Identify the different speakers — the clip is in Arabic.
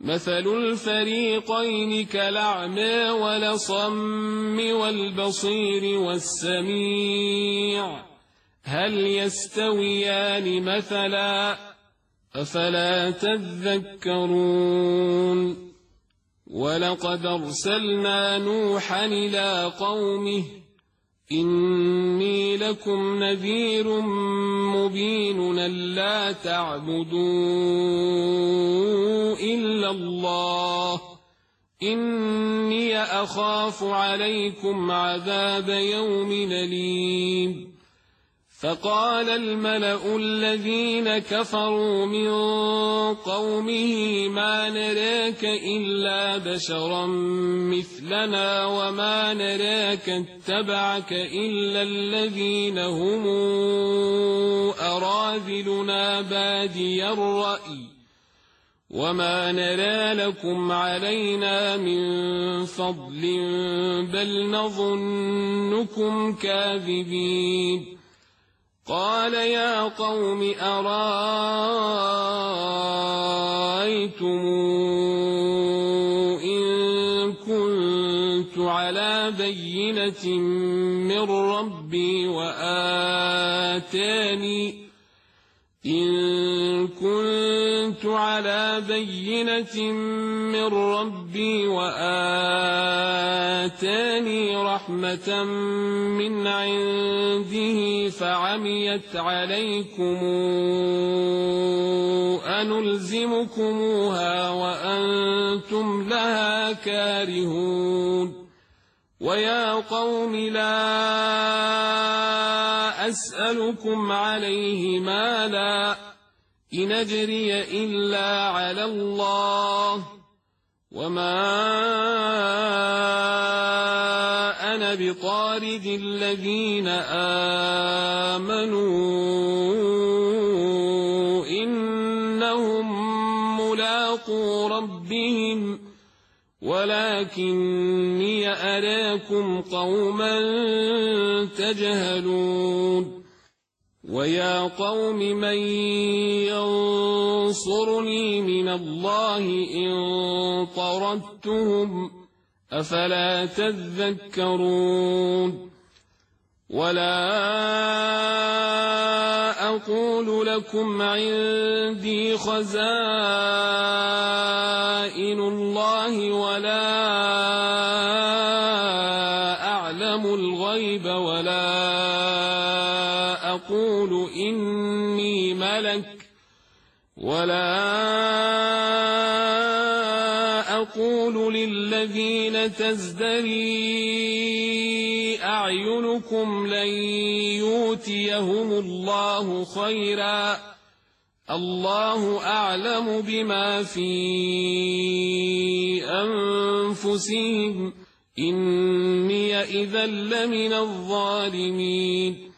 Speaker 1: مثل الفريقين كالأعمى والأصم والبصير والسميع هل يستويان مثلا أفلا تذكرون ولقد أرسلنا نوحا إلى قومه إني لكم نذير مبين ألا تعبدوا إلا الله إني أخاف عليكم عذاب يوم أليم فقال الملأ الذين كفروا من قومه ما نراك إلا بشرا مثلنا وما نراك اتبعك إلا الذين هم أراذلنا بادي الرأي وما نرى لكم علينا من فضل بل نظنكم كاذبين قال يا قوم أرأيتم إن كنت على بينة من ربي وآتاني رحمة من عنده فعميت عليكم أنلزمكموها وأنتم لها كارهون ويا قوم لا أسألكم عليه مالا إن أجري إلا على الله وما أنا بطارد الذين آمنوا إنهم ملاقو ربهم ولكني أراكم قوما تجهلون ويا قوم من ينصرني من الله إن طردتهم أفلا تذكرون ولا أقول لكم عندي خزائن الله ولا أعلم الغيب ولا أقول إني ملك ولا أقول للذين تزدري أعينكم لن يؤتيهم الله خيرا الله أعلم بما في أنفسهم إني إذا لمن الظالمين